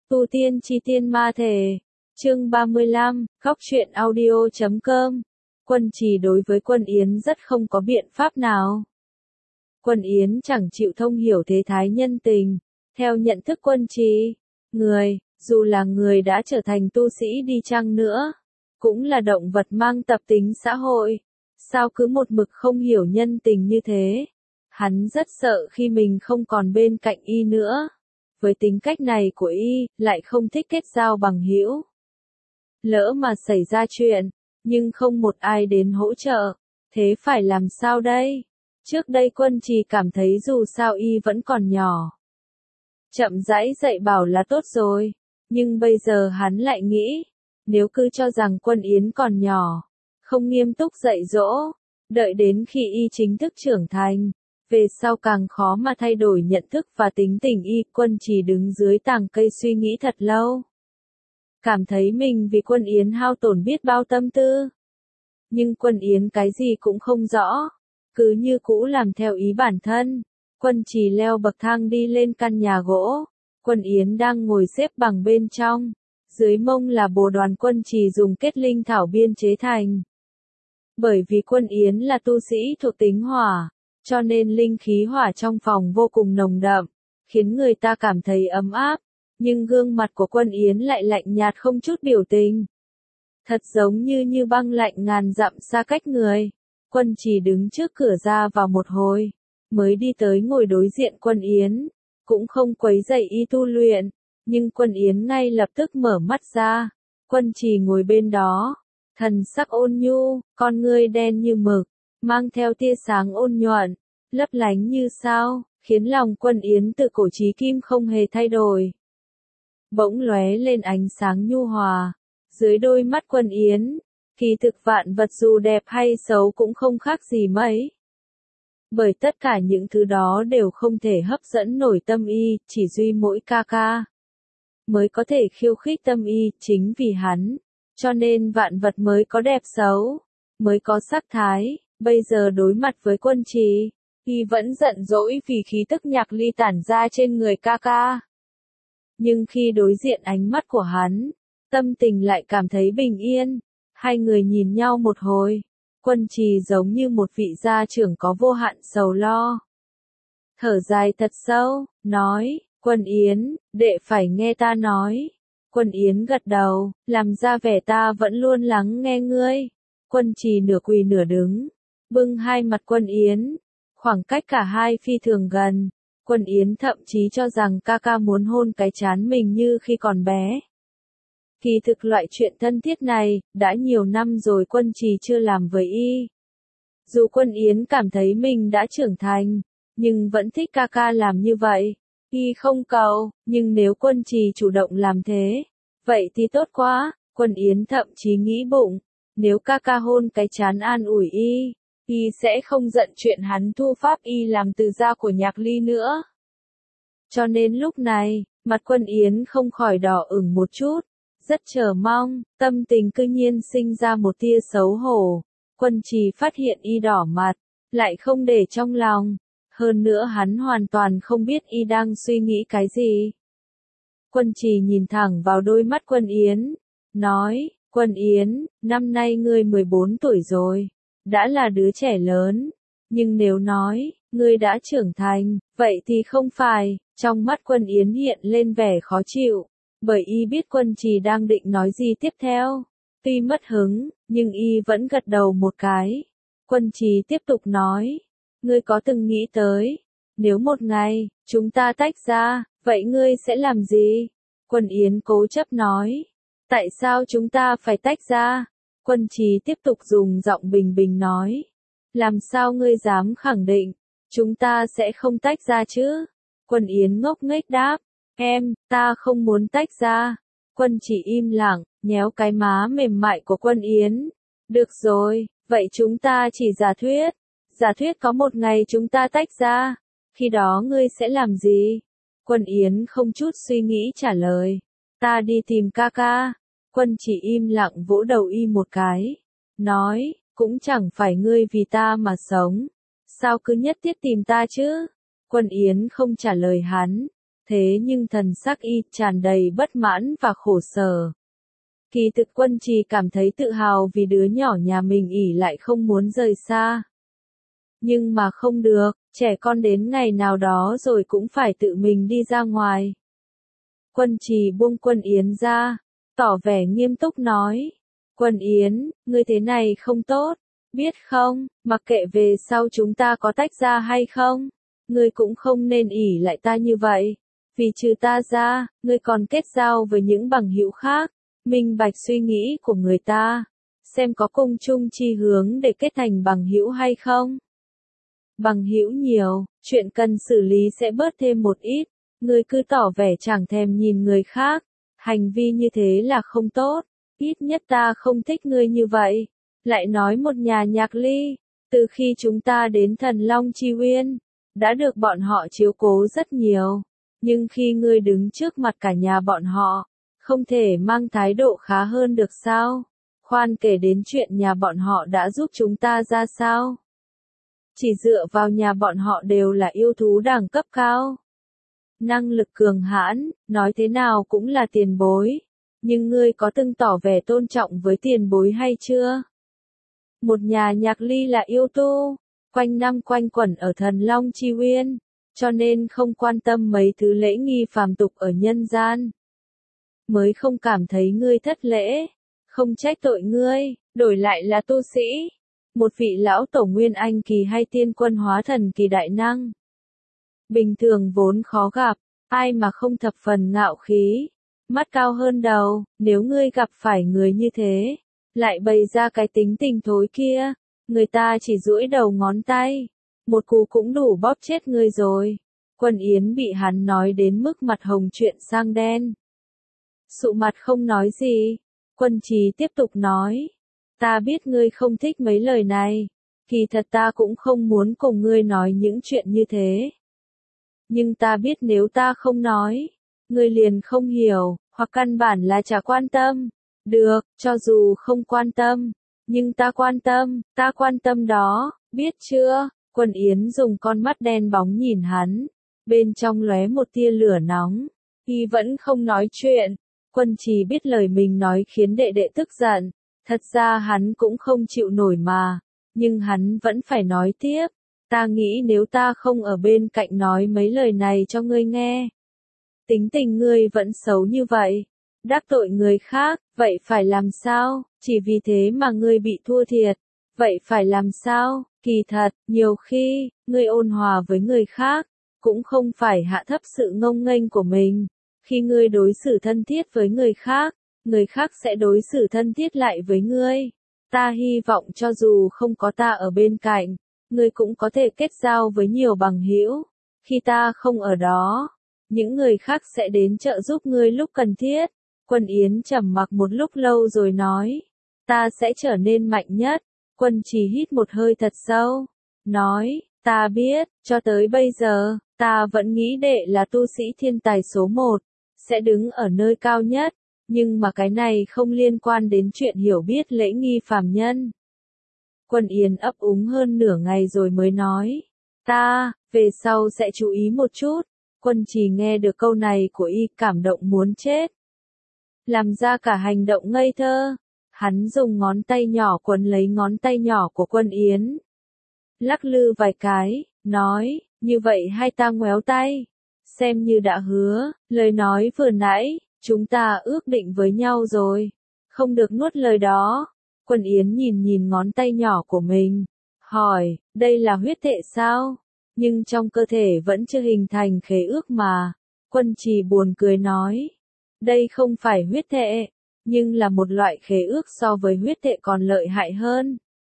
Tu tiên chi tiên ma thể. Chương 35, Góc truyện audio.com. Quân Trì đối với Quân Yến rất không có biện pháp nào. Quân Yến chẳng chịu thông hiểu thế thái nhân tình. Theo nhận thức Quân Trì, người, dù là người đã trở thành tu sĩ đi chăng nữa, cũng là động vật mang tập tính xã hội. Sao cứ một mực không hiểu nhân tình như thế? Hắn rất sợ khi mình không còn bên cạnh y nữa. Với tính cách này của y, lại không thích kết giao bằng hữu. Lỡ mà xảy ra chuyện, nhưng không một ai đến hỗ trợ, thế phải làm sao đây? Trước đây Quân Trì cảm thấy dù sao y vẫn còn nhỏ. Chậm rãi dạy bảo là tốt rồi, nhưng bây giờ hắn lại nghĩ, nếu cứ cho rằng Quân Yến còn nhỏ, không nghiêm túc dạy dỗ, đợi đến khi y chính thức trưởng thành, về sau càng khó mà thay đổi nhận thức và tính tình y. Quân Trì đứng dưới tàng cây suy nghĩ thật lâu. Cảm thấy mình vì Quân Yến hao tổn biết bao tâm tư. Nhưng Quân Yến cái gì cũng không rõ, cứ như cũ làm theo ý bản thân. Quân Trì leo bậc thang đi lên căn nhà gỗ. Quân Yến đang ngồi xếp bằng bên trong. Dưới mông là bồ đoàn Quân Trì dùng kết linh thảo biên chế thành. Bởi vì Quân Yến là tu sĩ thuộc tính hỏa, cho nên linh khí hỏa trong phòng vô cùng nồng đậm, khiến người ta cảm thấy ấm áp. Nhưng gương mặt của Quân Yến lại lạnh nhạt không chút biểu tình. Thật giống như băng lạnh ngàn dặm xa cách người. Quân Trì đứng trước cửa ra vào một hồi, mới đi tới ngồi đối diện Quân Yến, cũng không quấy rầy y tu luyện, nhưng Quân Yến ngay lập tức mở mắt ra. Quân Trì ngồi bên đó, thần sắc ôn nhu, con ngươi đen như mực, mang theo tia sáng ôn nhuận, lấp lánh như sao, khiến lòng Quân Yến từ cổ chí kim không hề thay đổi. Bỗng lóe lên ánh sáng nhu hòa, dưới đôi mắt Quân Yến, kỳ thực vạn vật dù đẹp hay xấu cũng không khác gì mấy. Bởi tất cả những thứ đó đều không thể hấp dẫn nổi tâm y, chỉ duy mỗi ca ca mới có thể khiêu khích tâm y. Chính vì hắn, cho nên vạn vật mới có đẹp xấu, mới có sắc thái. Bây giờ đối mặt với Quân Trì, y vẫn giận dỗi vì khí tức nhạc ly tản ra trên người ca ca. Nhưng khi đối diện ánh mắt của hắn, tâm tình lại cảm thấy bình yên. Hai người nhìn nhau một hồi, Quân Trì giống như một vị gia trưởng có vô hạn sầu lo. Thở dài thật sâu, nói, Quân Yến, đệ phải nghe ta nói. Quân Yến gật đầu, làm ra vẻ ta vẫn luôn lắng nghe ngươi. Quân Trì nửa quỳ nửa đứng, bưng hai mặt Quân Yến, khoảng cách cả hai phi thường gần. Quân Yến thậm chí cho rằng ca ca muốn hôn cái trán mình như khi còn bé. Kỳ thực loại chuyện thân thiết này, đã nhiều năm rồi Quân Trì chưa làm với y. Dù Quân Yến cảm thấy mình đã trưởng thành, nhưng vẫn thích ca ca làm như vậy. Y không cầu, nhưng nếu Quân Trì chủ động làm thế, vậy thì tốt quá. Quân Yến thậm chí nghĩ bụng, nếu ca ca hôn cái trán an ủi y sẽ không giận chuyện hắn thu pháp y làm từ da của Nhạc Ly nữa. Cho nên lúc này, mặt Quân Yến không khỏi đỏ ửng một chút, rất chờ mong, tâm tình cư nhiên sinh ra một tia xấu hổ. Quân Trì phát hiện y đỏ mặt, lại không để trong lòng, hơn nữa hắn hoàn toàn không biết y đang suy nghĩ cái gì. Quân Trì nhìn thẳng vào đôi mắt Quân Yến, nói, Quân Yến, năm nay ngươi 14 tuổi rồi, đã là đứa trẻ lớn, nhưng nếu nói, ngươi đã trưởng thành, vậy thì không phải. Trong mắt Quân Yến hiện lên vẻ khó chịu, bởi y biết Quân Trì đang định nói gì tiếp theo. Tuy mất hứng, nhưng y vẫn gật đầu một cái. Quân Trì tiếp tục nói, ngươi có từng nghĩ tới, nếu một ngày, chúng ta tách ra, vậy ngươi sẽ làm gì? Quân Yến cố chấp nói, tại sao chúng ta phải tách ra? Quân Trì tiếp tục dùng giọng bình bình nói, làm sao ngươi dám khẳng định, chúng ta sẽ không tách ra chứ? Quân Yến ngốc nghếch đáp, ta không muốn tách ra. Quân Trì im lặng, nhéo cái má mềm mại của Quân Yến. Được rồi, vậy chúng ta chỉ giả thuyết có một ngày chúng ta tách ra, khi đó ngươi sẽ làm gì? Quân Yến không chút suy nghĩ trả lời, ta đi tìm ca ca. Quân Trì im lặng vỗ đầu y một cái, nói, cũng chẳng phải ngươi vì ta mà sống, sao cứ nhất thiết tìm ta chứ? Quân Yến không trả lời hắn, thế nhưng thần sắc y tràn đầy bất mãn và khổ sở. Kỳ thực Quân Trì cảm thấy tự hào vì đứa nhỏ nhà mình ỉ lại không muốn rời xa. Nhưng mà không được, trẻ con đến ngày nào đó rồi cũng phải tự mình đi ra ngoài. Quân Trì buông Quân Yến ra, tỏ vẻ nghiêm túc nói. Quân Yến, ngươi thế này không tốt, biết không, mặc kệ về sau chúng ta có tách ra hay không, ngươi cũng không nên ỉ lại ta như vậy. Vì trừ ta ra, ngươi còn kết giao với những bằng hữu khác, minh bạch suy nghĩ của người ta, xem có cùng chung chi hướng để kết thành bằng hữu hay không. Bằng hữu nhiều, chuyện cần xử lý sẽ bớt thêm một ít, ngươi cứ tỏ vẻ chẳng thèm nhìn người khác, hành vi như thế là không tốt, ít nhất ta không thích ngươi như vậy. Lại nói một nhà Nhạc Ly, từ khi chúng ta đến Thần Long Chi Uyên, đã được bọn họ chiếu cố rất nhiều, nhưng khi ngươi đứng trước mặt cả nhà bọn họ, không thể mang thái độ khá hơn được sao? Khoan kể đến chuyện nhà bọn họ đã giúp chúng ta ra sao? Chỉ dựa vào nhà bọn họ đều là yêu thú đẳng cấp cao. Năng lực cường hãn, nói thế nào cũng là tiền bối. Nhưng ngươi có từng tỏ vẻ tôn trọng với tiền bối hay chưa? Một nhà Nhạc Ly là yêu tu, quanh năm quanh quẩn ở Thần Long Chi Uyên, cho nên không quan tâm mấy thứ lễ nghi phàm tục ở nhân gian. Mới không cảm thấy ngươi thất lễ, không trách tội ngươi, đổi lại là tu sĩ. Một vị lão tổ nguyên anh kỳ hay tiên quân hóa thần kỳ đại năng. Bình thường vốn khó gặp, ai mà không thập phần ngạo khí, mắt cao hơn đầu, nếu ngươi gặp phải người như thế, lại bày ra cái tính tình thối kia, người ta chỉ duỗi đầu ngón tay, một cú cũng đủ bóp chết ngươi rồi. Quân Yến bị hắn nói đến mức mặt hồng chuyện sang đen. Sụ mặt không nói gì, Quân Trì tiếp tục nói. Ta biết ngươi không thích mấy lời này, kỳ thật ta cũng không muốn cùng ngươi nói những chuyện như thế. Nhưng ta biết nếu ta không nói, ngươi liền không hiểu, hoặc căn bản là chả quan tâm. Được, cho dù không quan tâm, nhưng ta quan tâm đó, biết chưa? Quân Yến dùng con mắt đen bóng nhìn hắn, bên trong lóe một tia lửa nóng, y vẫn không nói chuyện. Quân Trì biết lời mình nói khiến đệ đệ tức giận. Thật ra hắn cũng không chịu nổi mà, nhưng hắn vẫn phải nói tiếp. Ta nghĩ nếu ta không ở bên cạnh nói mấy lời này cho ngươi nghe, tính tình ngươi vẫn xấu như vậy, đắc tội người khác, vậy phải làm sao? Chỉ vì thế mà ngươi bị thua thiệt, vậy phải làm sao? Kỳ thật, nhiều khi, ngươi ôn hòa với người khác, cũng không phải hạ thấp sự ngông nghênh của mình. Khi ngươi đối xử thân thiết với người khác sẽ đối xử thân thiết lại với ngươi. Ta hy vọng cho dù không có ta ở bên cạnh, ngươi cũng có thể kết giao với nhiều bằng hữu. Khi ta không ở đó, những người khác sẽ đến trợ giúp ngươi lúc cần thiết. Quân Yến trầm mặc một lúc lâu rồi nói, ta sẽ trở nên mạnh nhất. Quân Trì hít một hơi thật sâu, nói, ta biết, cho tới bây giờ, ta vẫn nghĩ đệ là tu sĩ thiên tài số 1, sẽ đứng ở nơi cao nhất. Nhưng mà cái này không liên quan đến chuyện hiểu biết lễ nghi phàm nhân. Quân Yến ấp úng hơn nửa ngày rồi mới nói. Ta, về sau sẽ chú ý một chút. Quân Trì nghe được câu này của y cảm động muốn chết. Làm ra cả hành động ngây thơ. Hắn dùng ngón tay nhỏ quấn lấy ngón tay nhỏ của Quân Yến. Lắc lư vài cái, nói, như vậy hai ta ngoéo tay. Xem như đã hứa, lời nói vừa nãy. Chúng ta ước định với nhau rồi, không được nuốt lời đó. Quân Yến nhìn ngón tay nhỏ của mình, hỏi, đây là huyết thệ sao? Nhưng trong cơ thể vẫn chưa hình thành khế ước mà. Quân Trì buồn cười nói, đây không phải huyết thệ, nhưng là một loại khế ước so với huyết thệ còn lợi hại hơn.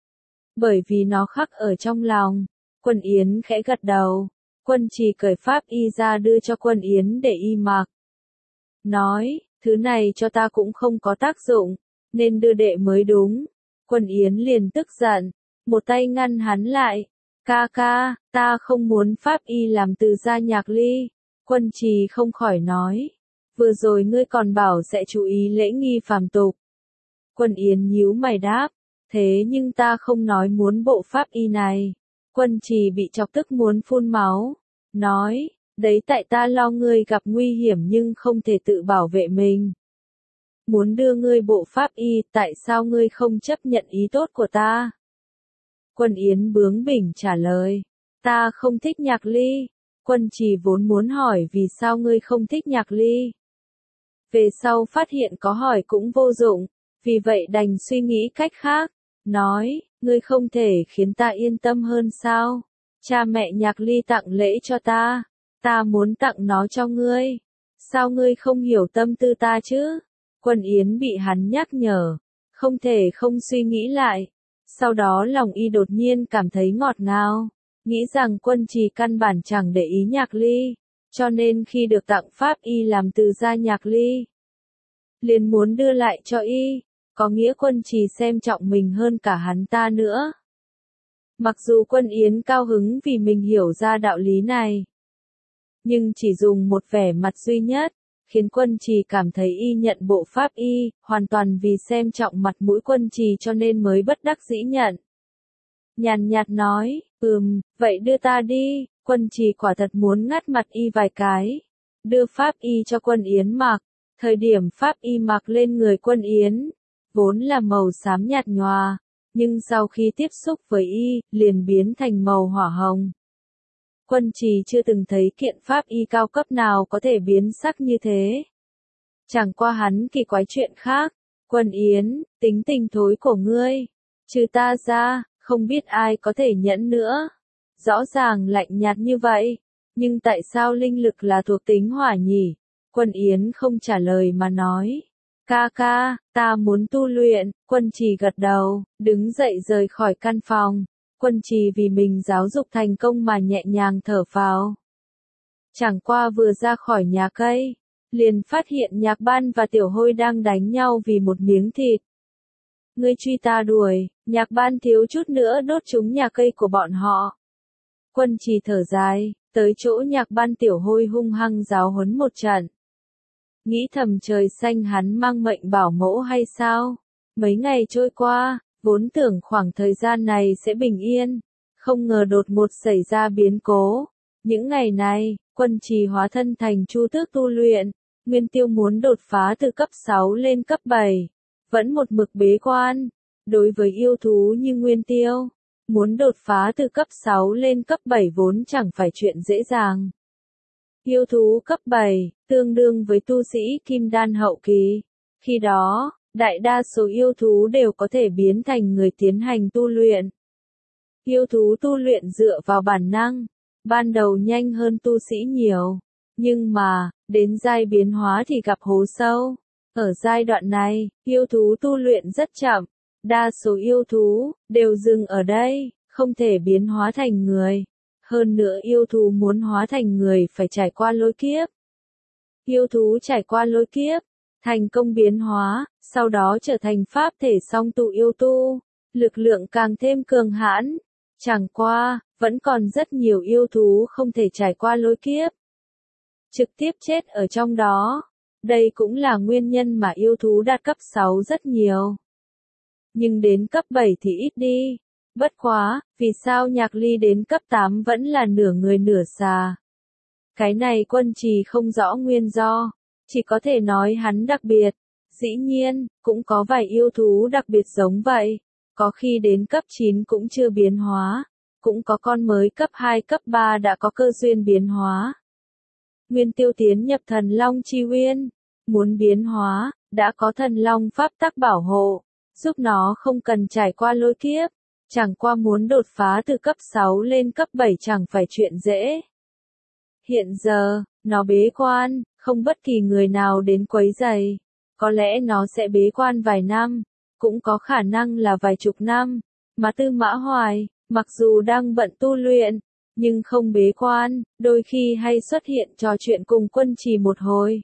Bởi vì nó khắc ở trong lòng. Quân Yến khẽ gật đầu, Quân Trì cởi pháp y ra đưa cho Quân Yến để y mặc. Nói, thứ này cho ta cũng không có tác dụng, nên đưa đệ mới đúng. Quân Yến liền tức giận, một tay ngăn hắn lại. Ca ca, ta không muốn pháp y làm từ gia Nhạc Ly. Quân Trì không khỏi nói, vừa rồi ngươi còn bảo sẽ chú ý lễ nghi phàm tục. Quân Yến nhíu mày đáp, thế nhưng ta không nói muốn bộ pháp y này. Quân Trì bị chọc tức muốn phun máu, nói, Đấy tại ta lo ngươi gặp nguy hiểm nhưng không thể tự bảo vệ mình. Muốn đưa ngươi bộ pháp y, tại sao ngươi không chấp nhận ý tốt của ta? Quân Yến bướng bỉnh trả lời. Ta không thích Nhạc Ly. Quân Trì vốn muốn hỏi vì sao ngươi không thích Nhạc Ly. Về sau phát hiện có hỏi cũng vô dụng, vì vậy đành suy nghĩ cách khác. Nói, ngươi không thể khiến ta yên tâm hơn sao? Cha mẹ Nhạc Ly tặng lễ cho ta muốn tặng nó cho ngươi. Sao ngươi không hiểu tâm tư ta chứ? Quân Yến bị hắn nhắc nhở, không thể không suy nghĩ lại. Sau đó lòng y đột nhiên cảm thấy ngọt ngào, nghĩ rằng Quân Trì căn bản chẳng để ý Nhạc Ly, cho nên khi được tặng pháp y làm từ gia Nhạc Ly, liền muốn đưa lại cho y, có nghĩa Quân Trì xem trọng mình hơn cả hắn ta nữa. Mặc dù Quân Yến cao hứng vì mình hiểu ra đạo lý này, nhưng chỉ dùng một vẻ mặt duy nhất, khiến Quân Trì cảm thấy y nhận bộ pháp y, hoàn toàn vì xem trọng mặt mũi Quân Trì cho nên mới bất đắc dĩ nhận. Nhàn nhạt nói, vậy đưa ta đi. Quân Trì quả thật muốn ngắt mặt y vài cái, đưa pháp y cho Quân Yến mặc. Thời điểm pháp y mặc lên người Quân Yến, vốn là màu xám nhạt nhòa, nhưng sau khi tiếp xúc với y, liền biến thành màu hỏa hồng. Quân Trì chưa từng thấy kiện pháp y cao cấp nào có thể biến sắc như thế. Chẳng qua hắn kỳ quái chuyện khác. Quân Yến, tính tình thối của ngươi, trừ ta ra, không biết ai có thể nhẫn nữa. Rõ ràng lạnh nhạt như vậy, nhưng tại sao linh lực là thuộc tính hỏa nhỉ? Quân Yến không trả lời mà nói. Ca ca, ta muốn tu luyện. Quân Trì gật đầu, đứng dậy rời khỏi căn phòng. Quân Trì vì mình giáo dục thành công mà nhẹ nhàng thở phào. Chẳng qua vừa ra khỏi nhà cây, liền phát hiện Nhạc Ban và Tiểu Hôi đang đánh nhau vì một miếng thịt. Ngươi truy ta đuổi, Nhạc Ban thiếu chút nữa đốt trúng nhà cây của bọn họ. Quân Trì thở dài, tới chỗ Nhạc Ban Tiểu Hôi hung hăng giáo huấn một trận. Nghĩ thầm trời xanh hắn mang mệnh bảo mẫu hay sao? Mấy ngày trôi qua, vốn tưởng khoảng thời gian này sẽ bình yên, không ngờ đột ngột xảy ra biến cố. Những ngày này, Quân Trì hóa thân thành Chu Tước tu luyện, Nguyên Tiêu muốn đột phá từ cấp 6 lên cấp 7, vẫn một mực bế quan. Đối với yêu thú như Nguyên Tiêu, muốn đột phá từ cấp 6 lên cấp 7 vốn chẳng phải chuyện dễ dàng. Yêu thú cấp 7, tương đương với tu sĩ kim đan hậu kỳ. Khi đó, đại đa số yêu thú đều có thể biến thành người tiến hành tu luyện. Yêu thú tu luyện dựa vào bản năng, ban đầu nhanh hơn tu sĩ nhiều, nhưng mà, đến giai biến hóa thì gặp hố sâu. Ở giai đoạn này, yêu thú tu luyện rất chậm, đa số yêu thú đều dừng ở đây, không thể biến hóa thành người. Hơn nữa yêu thú muốn hóa thành người phải trải qua lôi kiếp. Yêu thú trải qua lôi kiếp, thành công biến hóa, sau đó trở thành pháp thể song tu yêu tu, lực lượng càng thêm cường hãn. Chẳng qua, vẫn còn rất nhiều yêu thú không thể trải qua lôi kiếp, trực tiếp chết ở trong đó. Đây cũng là nguyên nhân mà yêu thú đạt cấp 6 rất nhiều. Nhưng đến cấp 7 thì ít đi. Bất quá, vì sao Nhạc Ly đến cấp 8 vẫn là nửa người nửa xà? Cái này Quân Trì không rõ nguyên do, chỉ có thể nói hắn đặc biệt. Dĩ nhiên, cũng có vài yêu thú đặc biệt giống vậy, có khi đến cấp 9 cũng chưa biến hóa, cũng có con mới cấp 2 cấp 3 đã có cơ duyên biến hóa. Nguyên Tiêu tiến nhập Thần Long Chi Uyên, muốn biến hóa, đã có Thần Long pháp tắc bảo hộ, giúp nó không cần trải qua lôi kiếp. Chẳng qua muốn đột phá từ cấp 6 lên cấp 7 chẳng phải chuyện dễ. Hiện giờ, nó bế quan, không bất kỳ người nào đến quấy rầy. Có lẽ nó sẽ bế quan vài năm, cũng có khả năng là vài chục năm. Mà Tư Mã Hoài, mặc dù đang bận tu luyện, nhưng không bế quan, đôi khi hay xuất hiện trò chuyện cùng Quân Trì một hồi.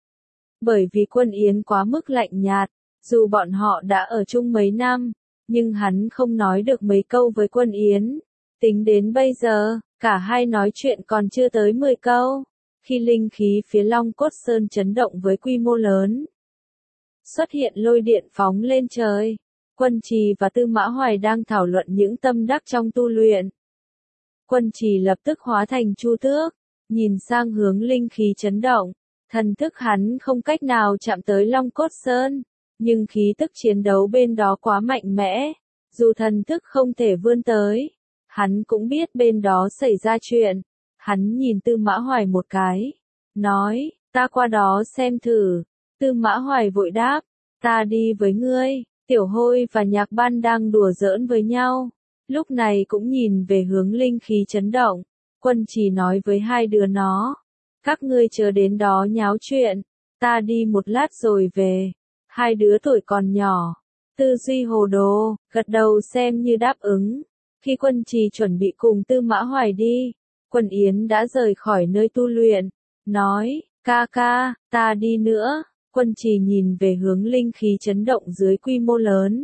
Bởi vì Quân Yến quá mức lạnh nhạt, dù bọn họ đã ở chung mấy năm, nhưng hắn không nói được mấy câu với Quân Yến. Tính đến bây giờ, cả hai nói chuyện còn chưa tới 10 câu. Khi linh khí phía Long Cốt Sơn chấn động với quy mô lớn, xuất hiện lôi điện phóng lên trời. Quân Trì và Tư Mã Hoài đang thảo luận những tâm đắc trong tu luyện. Quân Trì lập tức hóa thành Chu Tước, nhìn sang hướng linh khí chấn động, thần thức hắn không cách nào chạm tới Long Cốt Sơn, nhưng khí tức chiến đấu bên đó quá mạnh mẽ, dù thần thức không thể vươn tới, hắn cũng biết bên đó xảy ra chuyện. Hắn nhìn Tư Mã Hoài một cái, nói, ta qua đó xem thử. Tư Mã Hoài vội đáp, ta đi với ngươi. Tiểu Hôi và Nhạc Ban đang đùa giỡn với nhau, lúc này cũng nhìn về hướng linh khí chấn động. Quân Trì nói với hai đứa nó, các ngươi chờ đến đó nháo chuyện, ta đi một lát rồi về. Hai đứa tuổi còn nhỏ, tư duy hồ đồ, gật đầu xem như đáp ứng. Khi Quân Trì chuẩn bị cùng Tư Mã Hoài đi, Quân Yến đã rời khỏi nơi tu luyện, nói, ca ca, ta đi nữa. Quân Trì nhìn về hướng linh khí chấn động dưới quy mô lớn.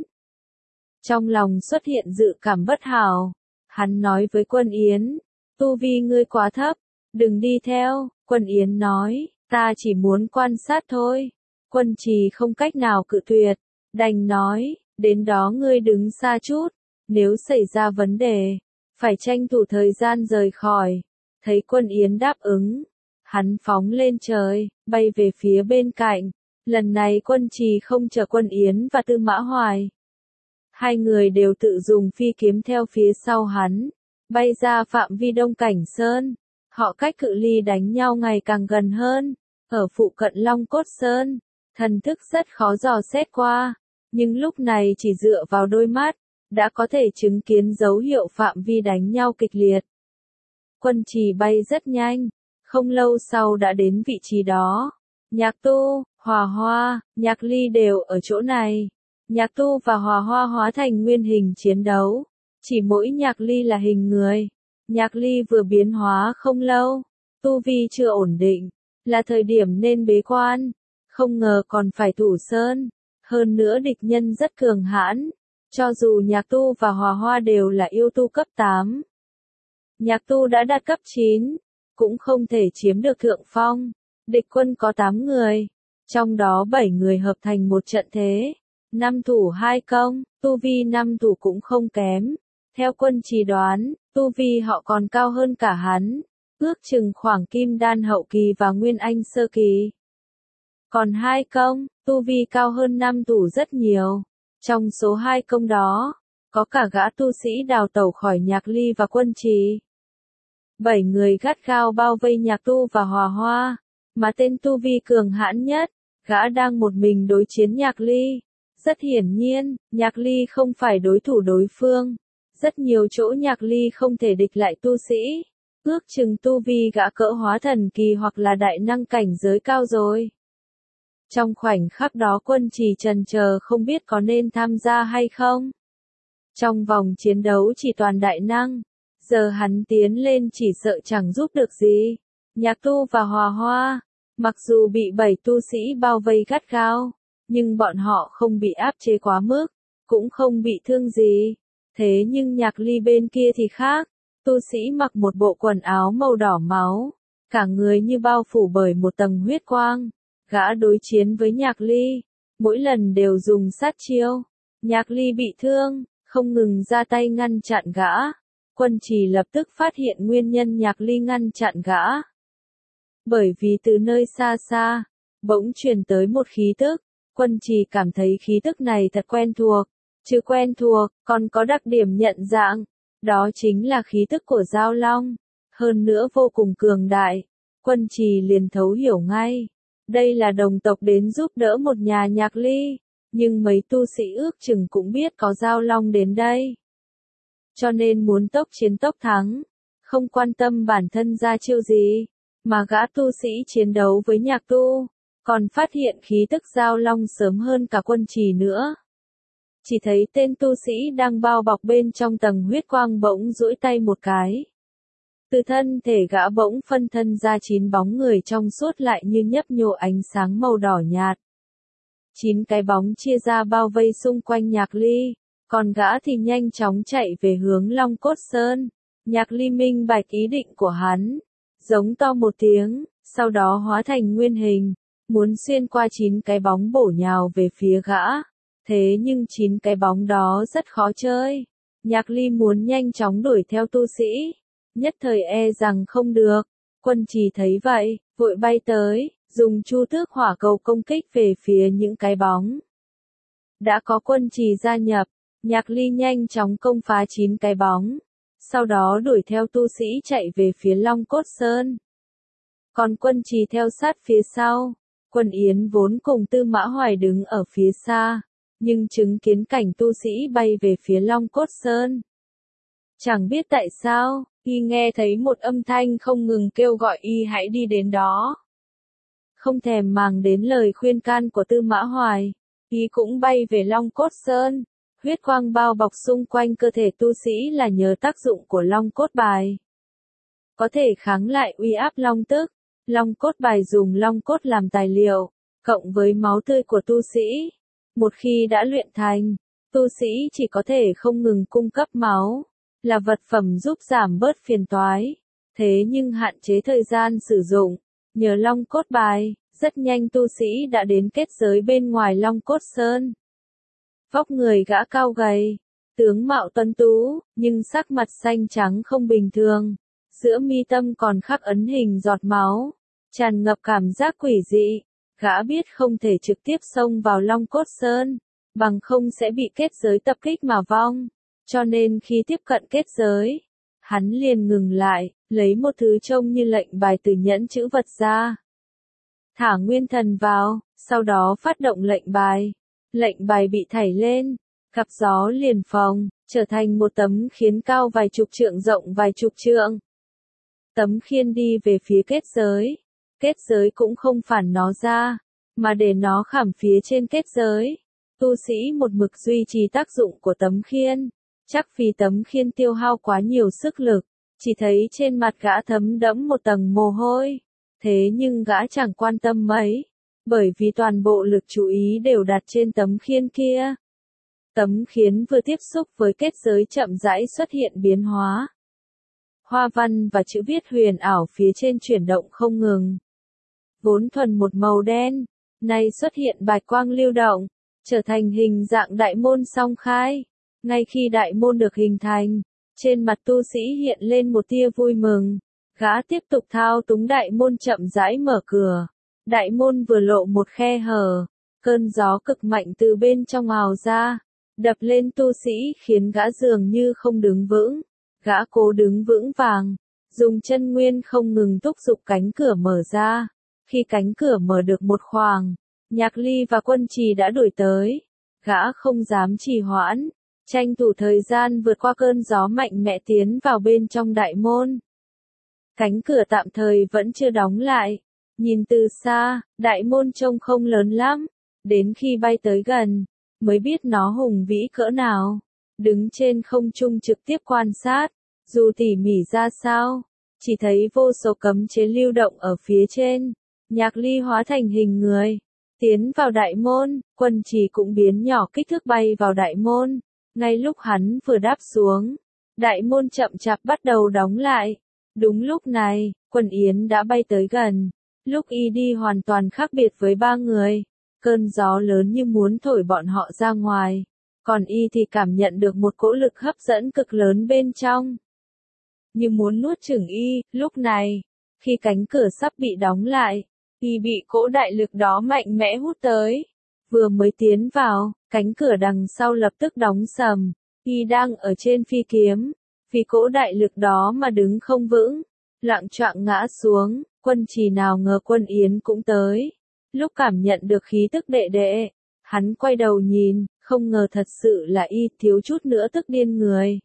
Trong lòng xuất hiện dự cảm bất hảo. Hắn nói với Quân Yến, tu vi ngươi quá thấp, đừng đi theo. Quân Yến nói, ta chỉ muốn quan sát thôi. Quân Trì không cách nào cự tuyệt, đành nói, đến đó ngươi đứng xa chút, nếu xảy ra vấn đề, phải tranh thủ thời gian rời khỏi. Thấy Quân Yến đáp ứng, hắn phóng lên trời, bay về phía bên cạnh. Lần này Quân Trì không chờ Quân Yến và Tư Mã Hoài. Hai người đều tự dùng phi kiếm theo phía sau hắn, bay ra phạm vi Đông Cảnh Sơn. Họ cách cự ly đánh nhau ngày càng gần hơn. Ở phụ cận Long Cốt Sơn, thần thức rất khó dò xét qua, nhưng lúc này chỉ dựa vào đôi mắt, đã có thể chứng kiến dấu hiệu phạm vi đánh nhau kịch liệt. Quân Trì bay rất nhanh, không lâu sau đã đến vị trí đó. Nhạc Tu, Hòa Hoa, Nhạc Ly đều ở chỗ này. Nhạc Tu và Hòa Hoa hóa thành nguyên hình chiến đấu, chỉ mỗi Nhạc Ly là hình người. Nhạc Ly vừa biến hóa không lâu, tu vi chưa ổn định, là thời điểm nên bế quan, không ngờ còn phải thủ sơn, hơn nữa địch nhân rất cường hãn, cho dù Nhạc Tu và Hòa Hoa đều là yêu tu cấp 8. Nhạc Tu đã đạt cấp 9, cũng không thể chiếm được thượng phong. Địch quân có 8 người, trong đó 7 người hợp thành một trận thế, 5 thủ 2 công, tu vi 5 thủ cũng không kém. Theo Quân Trì đoán, tu vi họ còn cao hơn cả hắn, ước chừng khoảng kim đan hậu kỳ và nguyên anh sơ kỳ. Còn 2 công, tu vi cao hơn 5 thủ rất nhiều. Trong số 2 công đó, có cả gã tu sĩ đào tẩu khỏi Nhạc Ly và Quân Trì. 7 người gắt gao bao vây Nhạc Tu và Hòa Hoa, mà tên tu vi cường hãn nhất, gã đang một mình đối chiến Nhạc Ly. Rất hiển nhiên, Nhạc Ly không phải đối thủ đối phương. Rất nhiều chỗ Nhạc Ly không thể địch lại tu sĩ. Ước chừng tu vi gã cỡ hóa thần kỳ hoặc là đại năng cảnh giới cao rồi. Trong khoảnh khắc đó Quân Trì chần chờ không biết có nên tham gia hay không. Trong vòng chiến đấu chỉ toàn đại năng, giờ hắn tiến lên chỉ sợ chẳng giúp được gì. Nhạc Tu và Hòa Hoa, mặc dù bị 7 tu sĩ bao vây gắt gao, nhưng bọn họ không bị áp chế quá mức, cũng không bị thương gì. Thế nhưng Nhạc Ly bên kia thì khác, tu sĩ mặc một bộ quần áo màu đỏ máu, cả người như bao phủ bởi một tầng huyết quang. Gã đối chiến với Nhạc Ly, mỗi lần đều dùng sát chiêu. Nhạc Ly bị thương, không ngừng ra tay ngăn chặn gã. Quân Trì lập tức phát hiện nguyên nhân Nhạc Ly ngăn chặn gã. Bởi vì từ nơi xa xa, bỗng truyền tới một khí tức. Quân Trì cảm thấy khí tức này thật quen thuộc. Chứ quen thuộc, còn có đặc điểm nhận dạng. Đó chính là khí tức của Giao Long. Hơn nữa vô cùng cường đại. Quân Trì liền thấu hiểu ngay. Đây là đồng tộc đến giúp đỡ một nhà Nhạc Ly. Nhưng mấy tu sĩ ước chừng cũng biết có Giao Long đến đây. Cho nên muốn tốc chiến tốc thắng. Không quan tâm bản thân ra chiêu gì. Mà gã tu sĩ chiến đấu với Nhạc Tu. Còn phát hiện khí tức Giao Long sớm hơn cả Quân Trì nữa. Chỉ thấy tên tu sĩ đang bao bọc bên trong tầng huyết quang bỗng duỗi tay một cái. Từ thân thể gã bỗng phân thân ra 9 bóng người trong suốt lại như nhấp nhô ánh sáng màu đỏ nhạt. 9 cái bóng chia ra bao vây xung quanh Nhạc Ly, còn gã thì nhanh chóng chạy về hướng Long Cốt Sơn. Nhạc Ly minh bạch ý định của hắn, giống to một tiếng, sau đó hóa thành nguyên hình, muốn xuyên qua 9 cái bóng bổ nhào về phía gã. Thế nhưng 9 cái bóng đó rất khó chơi. Nhạc Ly muốn nhanh chóng đuổi theo tu sĩ, nhất thời e rằng không được. Quân Trì thấy vậy, vội bay tới, dùng Chu Tước hỏa cầu công kích về phía những cái bóng. Đã có Quân Trì gia nhập, Nhạc Ly nhanh chóng công phá 9 cái bóng, sau đó đuổi theo tu sĩ chạy về phía Long Cốt Sơn. Còn Quân Trì theo sát phía sau, Quân Yến vốn cùng Tư Mã Hoài đứng ở phía xa, nhưng chứng kiến cảnh tu sĩ bay về phía Long Cốt Sơn. Chẳng biết tại sao, y nghe thấy một âm thanh không ngừng kêu gọi y hãy đi đến đó. Không thèm màng đến lời khuyên can của Tư Mã Hoài, y cũng bay về Long Cốt Sơn. Huyết quang bao bọc xung quanh cơ thể tu sĩ là nhờ tác dụng của Long Cốt Bài. Có thể kháng lại uy áp Long Tức. Long Cốt Bài dùng Long Cốt làm tài liệu, cộng với máu tươi của tu sĩ. Một khi đã luyện thành, tu sĩ chỉ có thể không ngừng cung cấp máu, là vật phẩm giúp giảm bớt phiền toái. Thế nhưng hạn chế thời gian sử dụng, nhờ Long Cốt Bài, rất nhanh tu sĩ đã đến kết giới bên ngoài Long Cốt Sơn. Vóc người gã cao gầy, tướng mạo tuấn tú, nhưng sắc mặt xanh trắng không bình thường. Giữa mi tâm còn khắc ấn hình giọt máu, tràn ngập cảm giác quỷ dị. Gã biết không thể trực tiếp xông vào Long Cốt Sơn, bằng không sẽ bị kết giới tập kích mà vong. Cho nên khi tiếp cận kết giới, hắn liền ngừng lại, lấy một thứ trông như lệnh bài từ nhẫn chữ vật ra. Thả nguyên thần vào, sau đó phát động lệnh bài. Lệnh bài bị thảy lên, cặp gió liền phồng, trở thành một tấm khiên cao vài chục trượng rộng vài chục trượng. Tấm khiên đi về phía kết giới cũng không phản nó ra, mà để nó khảm phía trên kết giới. Tu sĩ một mực duy trì tác dụng của tấm khiên, chắc vì tấm khiên tiêu hao quá nhiều sức lực, chỉ thấy trên mặt gã thấm đẫm một tầng mồ hôi. Thế nhưng gã chẳng quan tâm mấy, bởi vì toàn bộ lực chú ý đều đặt trên tấm khiên kia. Tấm khiên vừa tiếp xúc với kết giới chậm rãi xuất hiện biến hóa. Hoa văn và chữ viết huyền ảo phía trên chuyển động không ngừng. Vốn thuần một màu đen, nay xuất hiện bạch quang lưu động, trở thành hình dạng đại môn song khai. Ngay khi đại môn được hình thành, trên mặt tu sĩ hiện lên một tia vui mừng. Gã tiếp tục thao túng đại môn chậm rãi mở cửa. Đại môn vừa lộ một khe hở, cơn gió cực mạnh từ bên trong ào ra, đập lên tu sĩ khiến gã dường như không đứng vững. Gã cố đứng vững vàng, dùng chân nguyên không ngừng thúc giục cánh cửa mở ra. Khi cánh cửa mở được một khoảng, Nhạc Ly và Quân Trì đã đuổi tới. Gã không dám trì hoãn, tranh thủ thời gian vượt qua cơn gió mạnh mẽ tiến vào bên trong đại môn. Cánh cửa tạm thời vẫn chưa đóng lại. Nhìn từ xa, đại môn trông không lớn lắm, đến khi bay tới gần, mới biết nó hùng vĩ cỡ nào. Đứng trên không trung trực tiếp quan sát, dù tỉ mỉ ra sao, chỉ thấy vô số cấm chế lưu động ở phía trên. Nhạc Ly hóa thành hình người, tiến vào đại môn, Quân Trì cũng biến nhỏ kích thước bay vào đại môn. Ngay lúc hắn vừa đáp xuống, đại môn chậm chạp bắt đầu đóng lại. Đúng lúc này, Quân Yến đã bay tới gần. Lúc y đi hoàn toàn khác biệt với ba người, cơn gió lớn như muốn thổi bọn họ ra ngoài, còn y thì cảm nhận được một cỗ lực hấp dẫn cực lớn bên trong. Như muốn nuốt chửng y, lúc này, khi cánh cửa sắp bị đóng lại, y bị cỗ đại lực đó mạnh mẽ hút tới. Vừa mới tiến vào, cánh cửa đằng sau lập tức đóng sầm, y đang ở trên phi kiếm, vì cỗ đại lực đó mà đứng không vững, loạng choạng ngã xuống. Quân Trì nào ngờ Quân Yến cũng tới. Lúc cảm nhận được khí tức đệ đệ, hắn quay đầu nhìn, không ngờ thật sự là y, thiếu chút nữa tức điên người.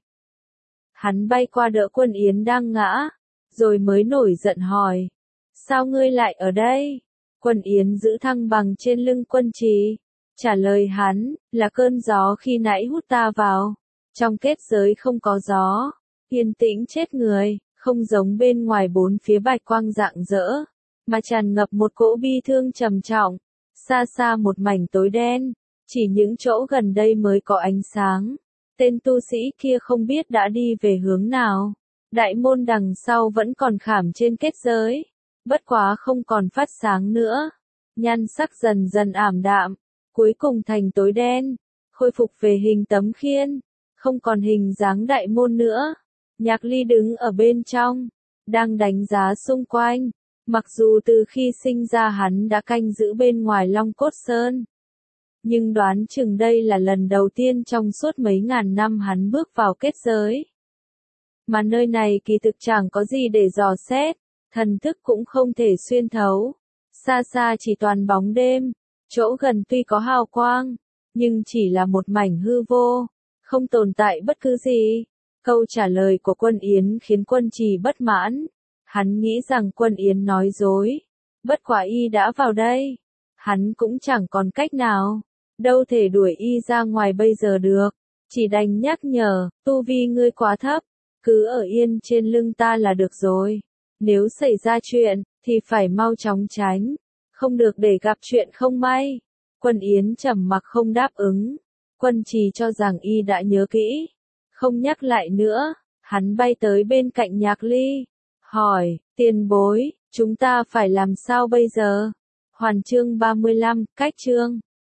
Hắn bay qua đỡ Quân Yến đang ngã, rồi mới nổi giận hỏi. Sao ngươi lại ở đây? Quân Yến giữ thăng bằng trên lưng Quân Trì. Trả lời hắn, là cơn gió khi nãy hút ta vào. Trong kết giới không có gió, yên tĩnh chết người. Không giống bên ngoài bốn phía bạch quang rạng rỡ, mà tràn ngập một cỗ bi thương trầm trọng. Xa xa một mảnh tối đen, chỉ những chỗ gần đây mới có ánh sáng. Tên tu sĩ kia không biết đã đi về hướng nào. Đại môn đằng sau vẫn còn khảm trên kết giới, bất quá không còn phát sáng nữa. Nhan sắc dần dần ảm đạm, cuối cùng thành tối đen, khôi phục về hình tấm khiên, không còn hình dáng đại môn nữa. Nhạc Ly đứng ở bên trong, đang đánh giá xung quanh. Mặc dù từ khi sinh ra hắn đã canh giữ bên ngoài Long Cốt Sơn, nhưng đoán chừng đây là lần đầu tiên trong suốt mấy ngàn năm hắn bước vào kết giới. Mà nơi này kỳ thực chẳng có gì để dò xét, thần thức cũng không thể xuyên thấu. Xa xa chỉ toàn bóng đêm, chỗ gần tuy có hào quang, nhưng chỉ là một mảnh hư vô, không tồn tại bất cứ gì. Câu trả lời của Quân Yến khiến Quân Trì bất mãn. Hắn nghĩ rằng Quân Yến nói dối. Bất quả y đã vào đây, hắn cũng chẳng còn cách nào, đâu thể đuổi y ra ngoài bây giờ được. Chỉ đành nhắc nhở, tu vi ngươi quá thấp, cứ ở yên trên lưng ta là được rồi. Nếu xảy ra chuyện, thì phải mau chóng tránh, không được để gặp chuyện không may. Quân Yến trầm mặc không đáp ứng. Quân Trì cho rằng y đã nhớ kỹ, không nhắc lại nữa. Hắn bay tới bên cạnh Nhạc Ly, hỏi, tiền bối, chúng ta phải làm sao bây giờ? Hoàn chương 35, cách chương.